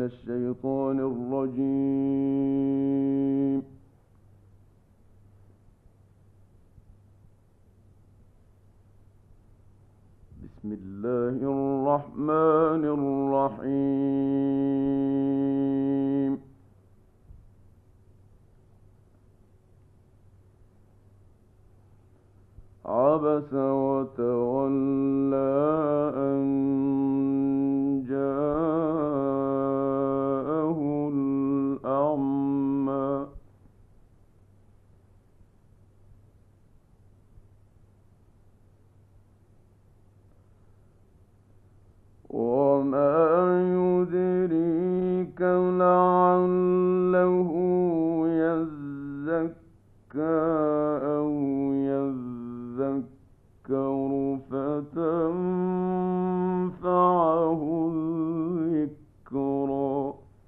الشيطان الرجيم. بسم الله الرحمن الرحيم. عبس وتولى أن جاءه الأعمى. وما يدريك لعله يزكى أو يذكر فتنفعه الذكرى.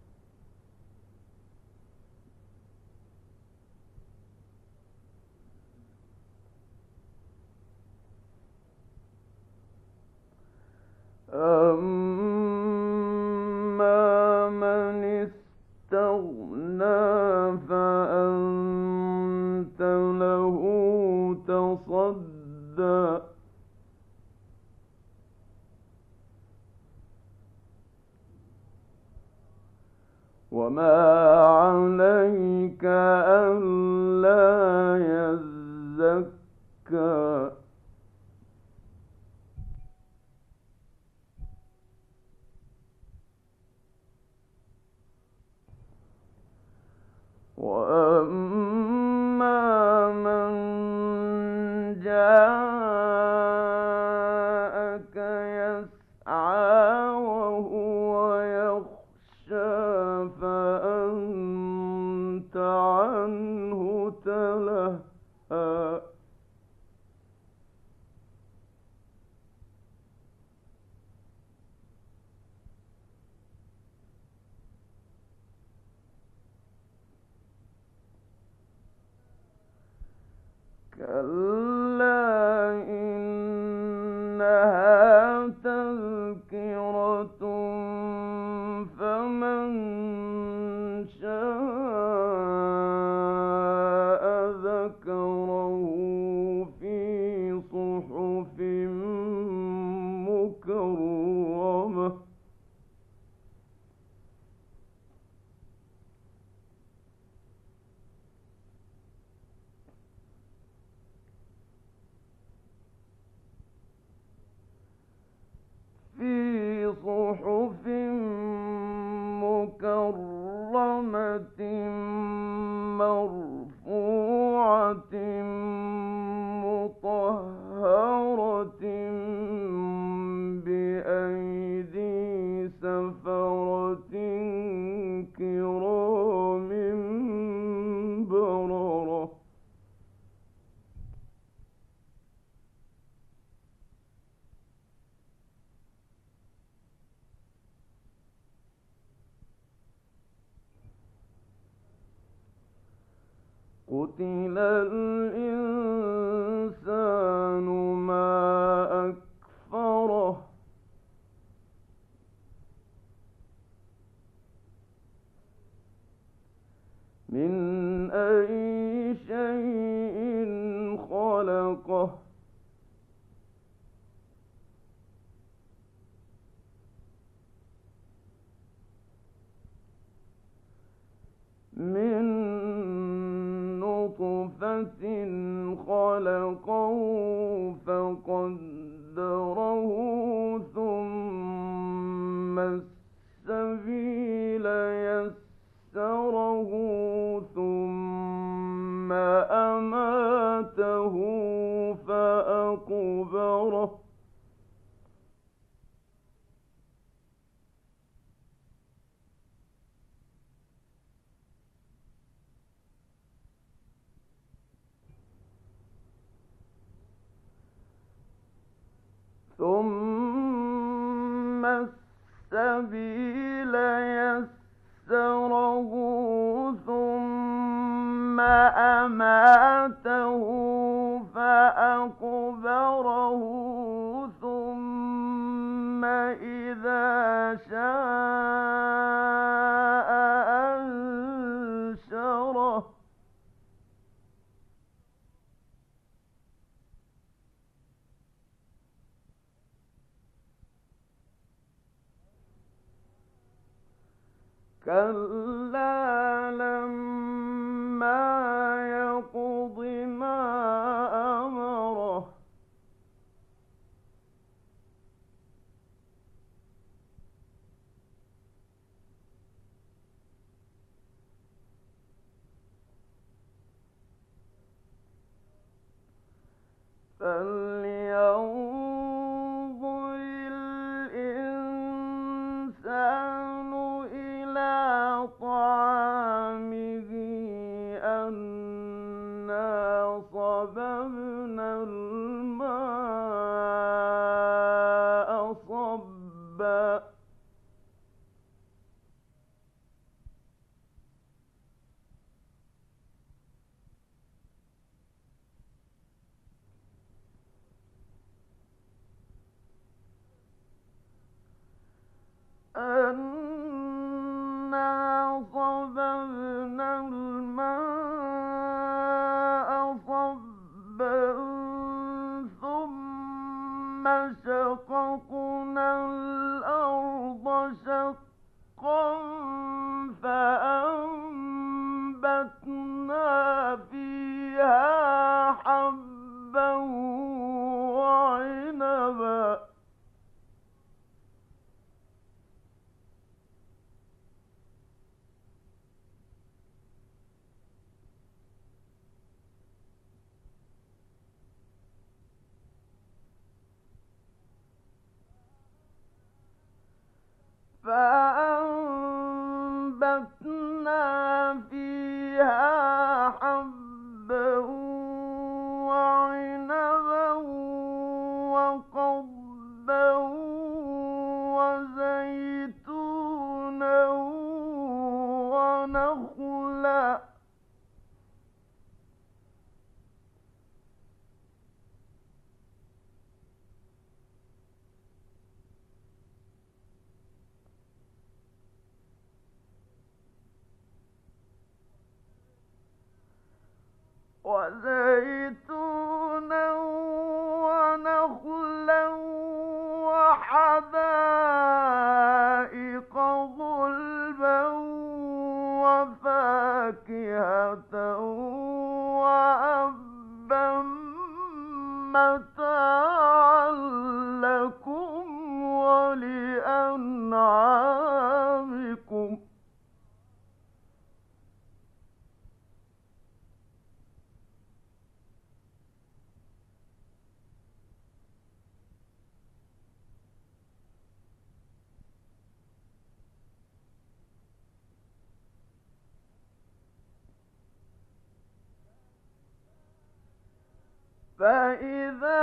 أما من استغنى فأنت له تصدى. وما عليك ألا يزكى. وأما من جاءك يسعى وهو يخشى فأنت عنه تلهى. كلا إنها تذكرة فمن شاء ذكره في صحف مكرمة. في صحف مكرمة مرفوعة مطهرة بأيدي سفرة كرام بررة. قتل الإنسان ما أكفره. من أي شيء خلقه. من نطفة خلقه فقدره ثم السبيل يسره ثم أماته فأقبره. ثم السبيل يسره ثم أماته فأقبره ثم إذا شاء كلا لما يقض ما أمره فلينظر الإنسان إلى طعامه أنا صببنا الماء صبا أنا صببنا الماء صبا ثم شققنا الأرض شقا فأنبتنا فيها حبا وعنبا فأنبتنا فيها حبا وعنبا وقضبا وزيتونا ونخلا وزيتونا ونخلا وحدائق غلبا وفاكهة وأبا متاعا لكم ولأنعامكم فإذا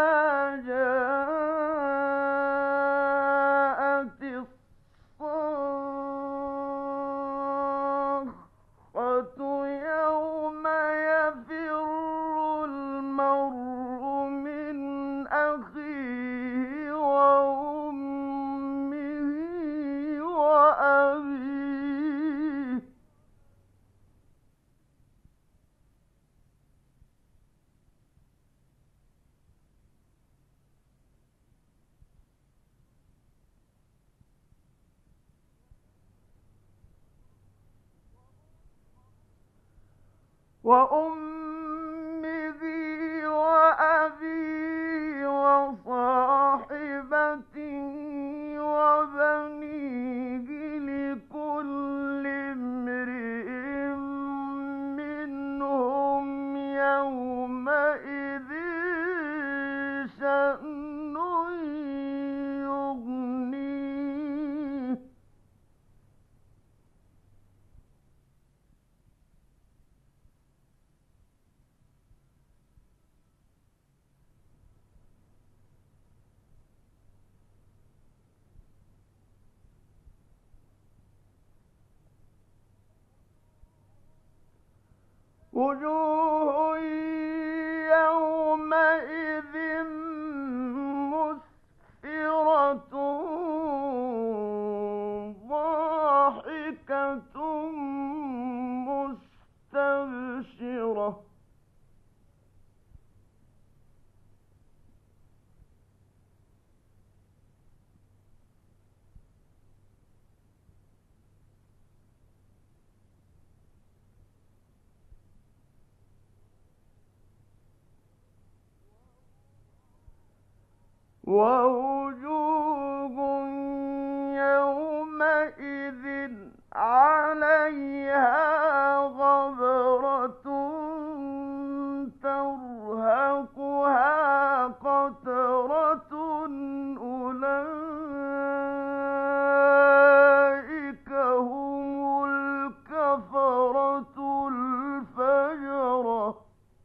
جاءت الصاخة يوم يفر المرء من أخيه وأمه وأبيه وأمه وأبيه وصاحبته وبنيه لكل امرئ منهم يومئذ شأن يغنيه وجوه يومئذ مسفرة ضاحكة مستبشرة ووجوه يومئذ عليها غبرة ترهقها قترة أولئك هم الكفرة الفجرة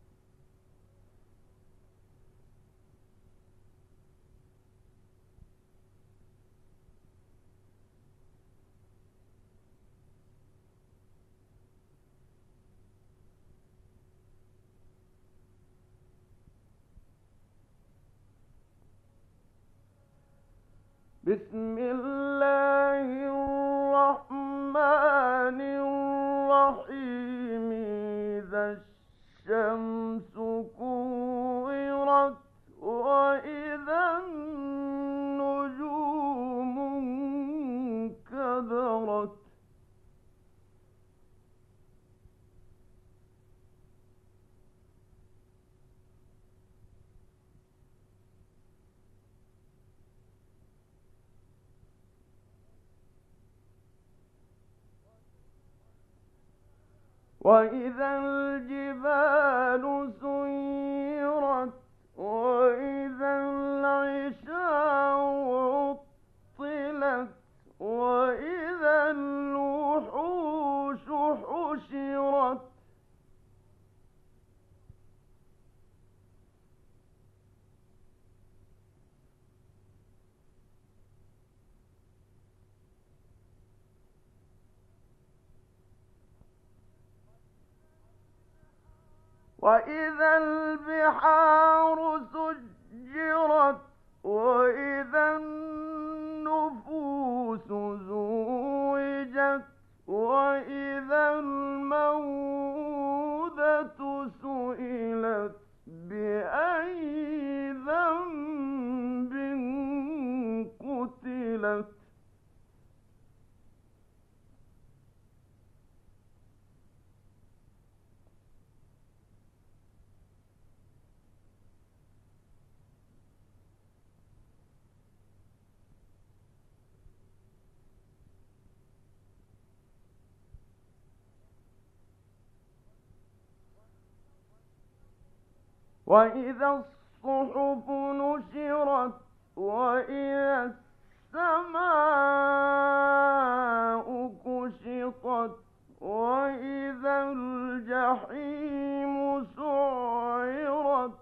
بسم الله الرحمن الرحيم إذا الشمس كورت وإذا النجوم انكدرت وإذا الجبال سيرت وإذا العشار عطلت وإذا الوحوش حشرت وإذا البحار سجرت وإذا النفوس زوجت وإذا الموءودة سئلت بأي ذنب قتلت وإذا الصحف نشرت وإذا السماء كشطت وإذا الجحيم سعرت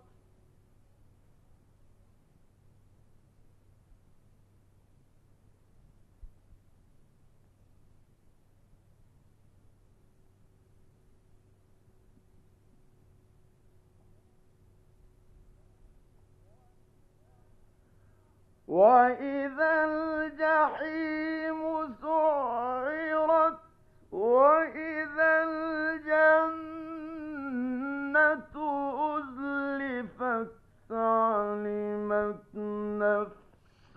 وإذا الجحيم سعرت وإذا الجنة أزلفت علمت نفس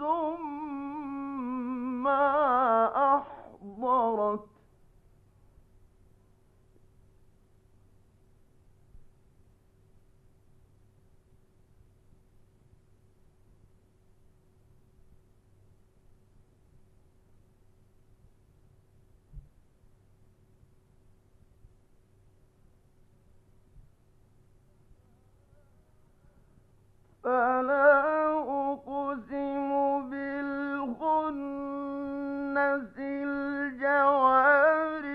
ما أحضرت فلا أقسم بالخنس الجوار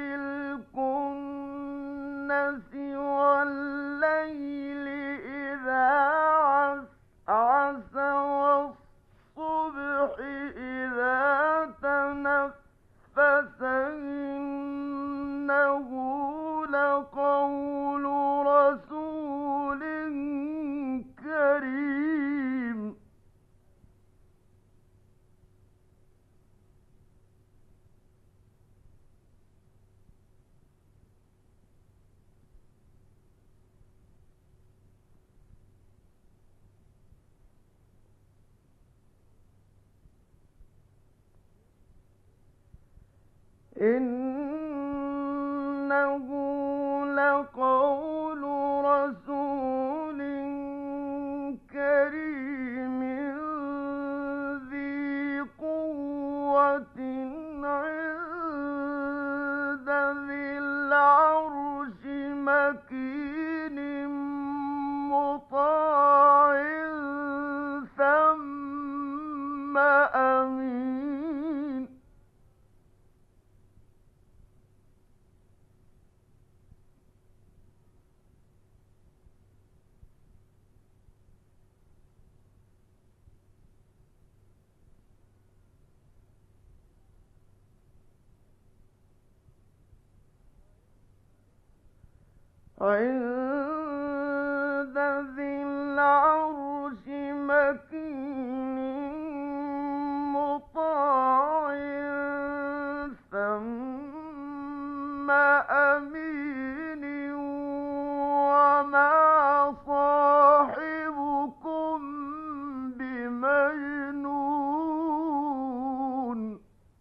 الكنس والليل إذا عسعس والصبح إذا تنفس إنه لقول رسول كريم إنه لقول رسول كريم عند ذي العرش مكين مطاع ثم أمين. عند ذي العرش مكين مطاع ثم أمين. وما صاحبكم بمجنون.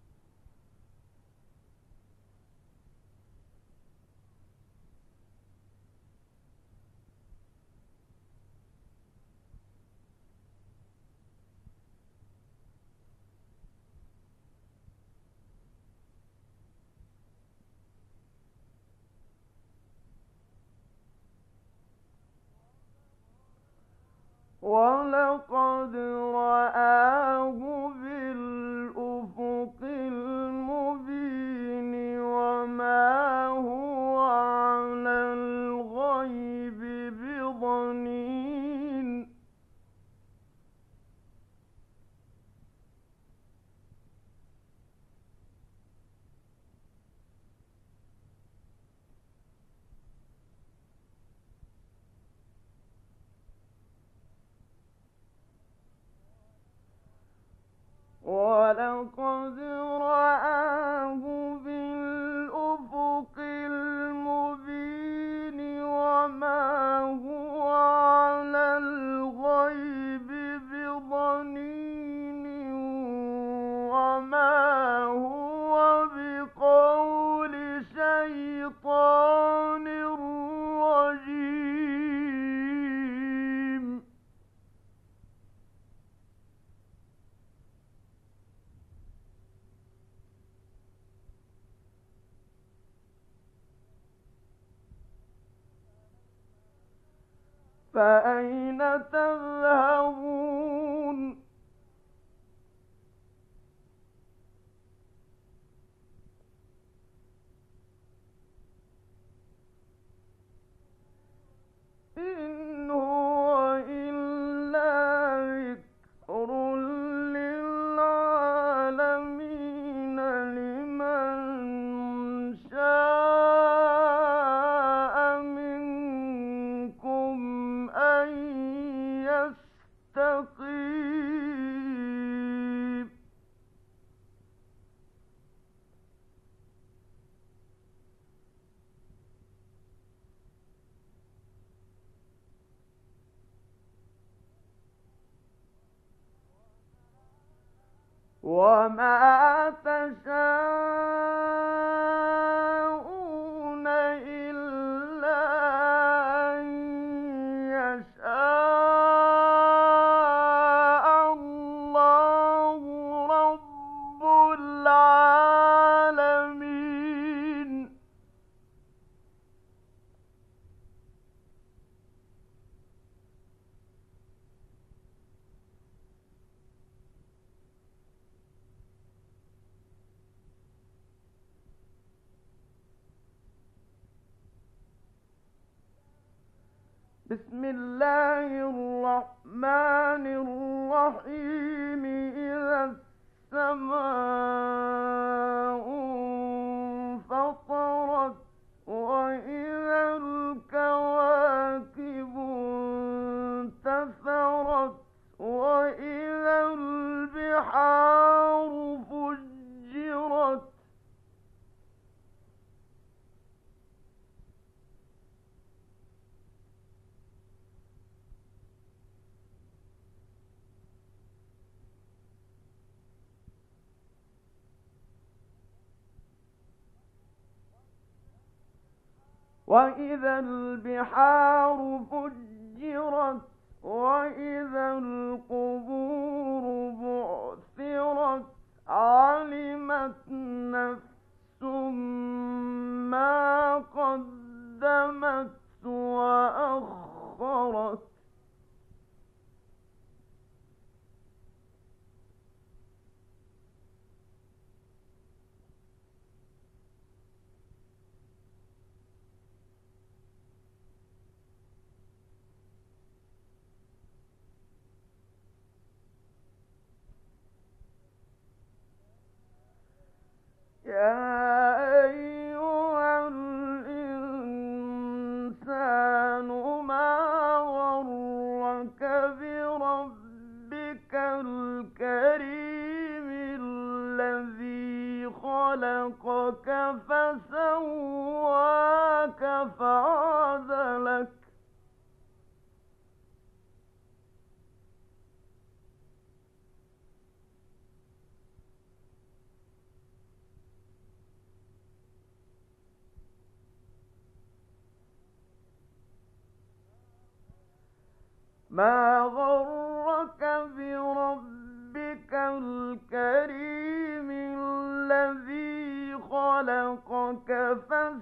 ولقد رآه بالأفق المبين وما هو على الغيب بضنين. ولقد رآه بالأفق المبين وما هو على الغيب بضنين. وما هو بقول شيطان رجيم. فأين تذهبون؟ إن هو إلا ذكر للعالمين لمن شاء منكم أن يستقيم. وما تشاءون إلا أن يشاء الله رب العالمين. بسم الله الرحمن الرحيم. إذا السماء انفطرت وإذا الكواكب انتثرت وإذا البحار فجرت وإذا البحار فجرت وإذا القبور بعثرت علمت يا أيها الإنسان ما غرك بربك الكريم الذي خلقك فسواك فعدلك ما غرك بربك الكريم الذي خلقك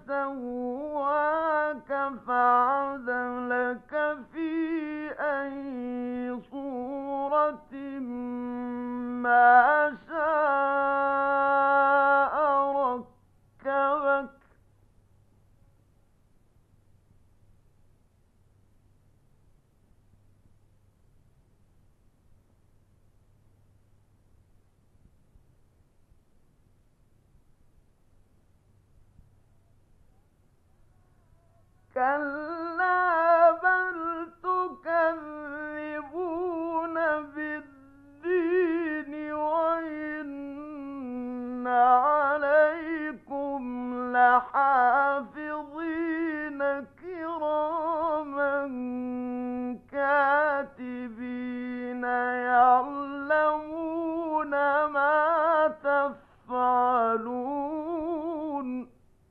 فسواك فعدلك في أي صورة ما شاء ركبك كلا بل تكذبون بالدين وإن عليكم لحافظين كراما كاتبين يعلمون ما تفعلون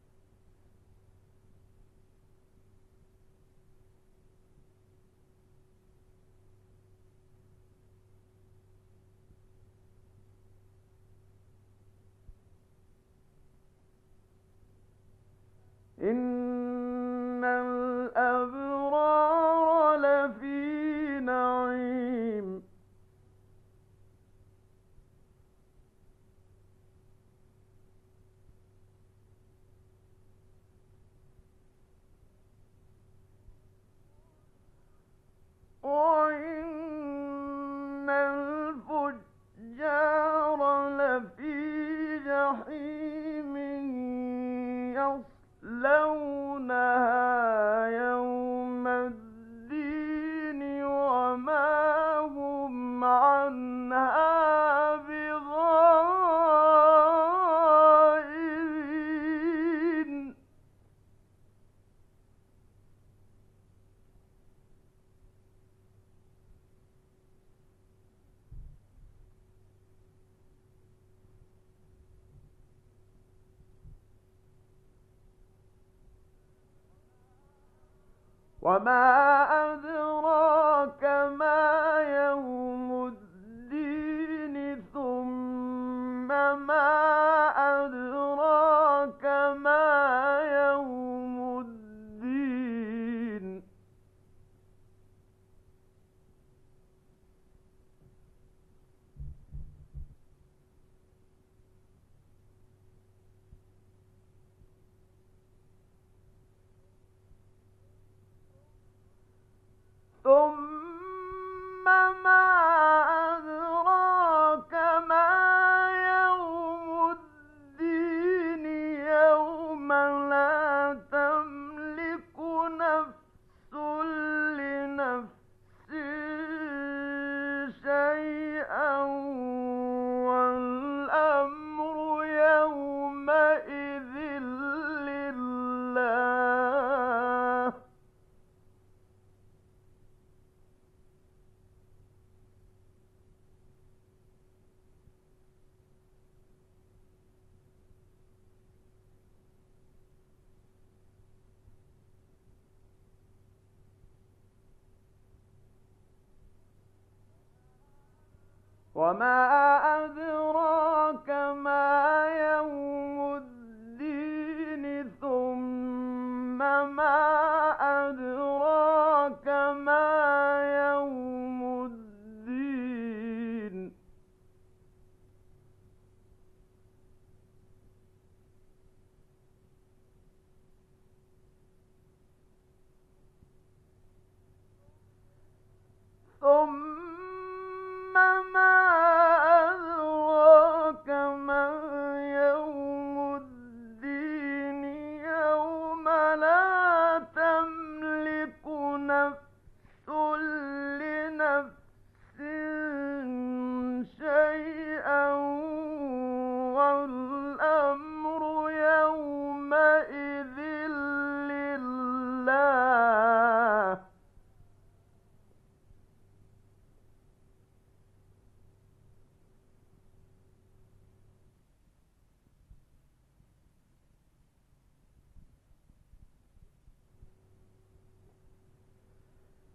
إن الأبرار لفي نعيم وإن الفجار لفي جحيم يصلونها يوم الدين وما هم عنها بغائبين وما أدراك ما يوم الدين ثم ما أدراك ما يوم الدين ثم ما أدراك ما يوم الدين يوم لا تملك نفس لنفس شيئا والأمر يومئذ لله وما أدراك ما يوم الدين ثم ما أدراك ما يوم الدين ثم ما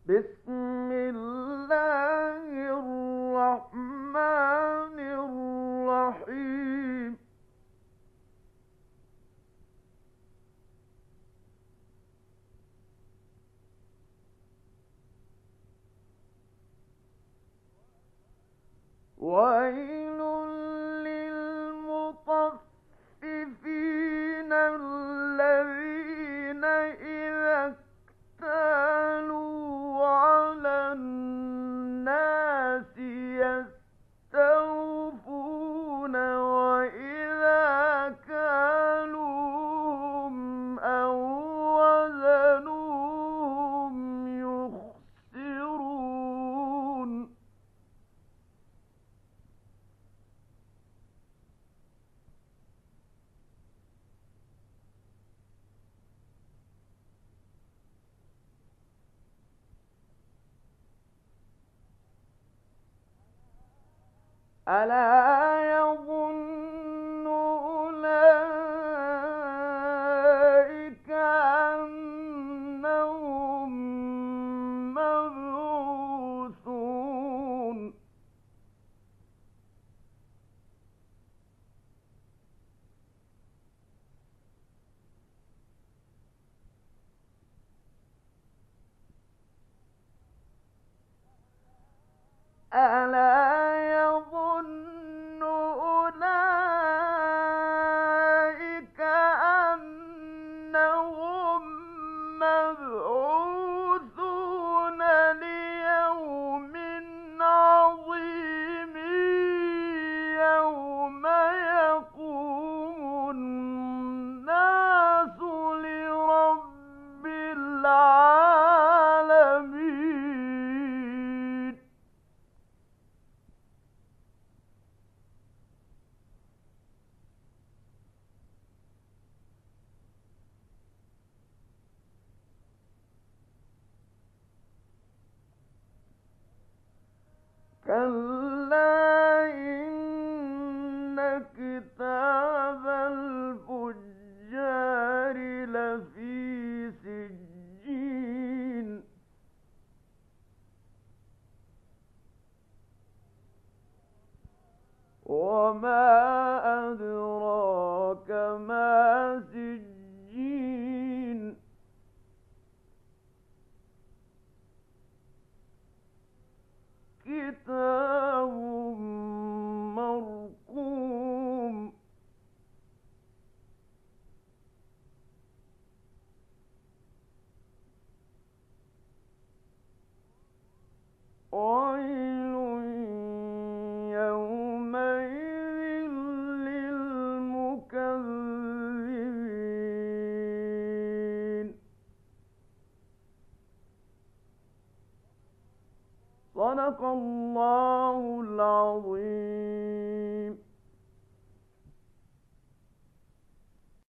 بسم الله الرحمن الرحيم ويل للمطففين الذين إذا اكتالوا على الناس يستوفون وإذا كالوهم أو وزنوهم يخسرون ألا يظن أولئك أنهم مبعوثون ألا يظن أولئك أنهم مبعوثون ليوم عظيم يوم يقوم الناس لرب العالمين كلا إن كتاب الفجار لفي سجين وما أدراك ما سجين كتاب مرقوم ويل يومئذ للمكذبين صدق الله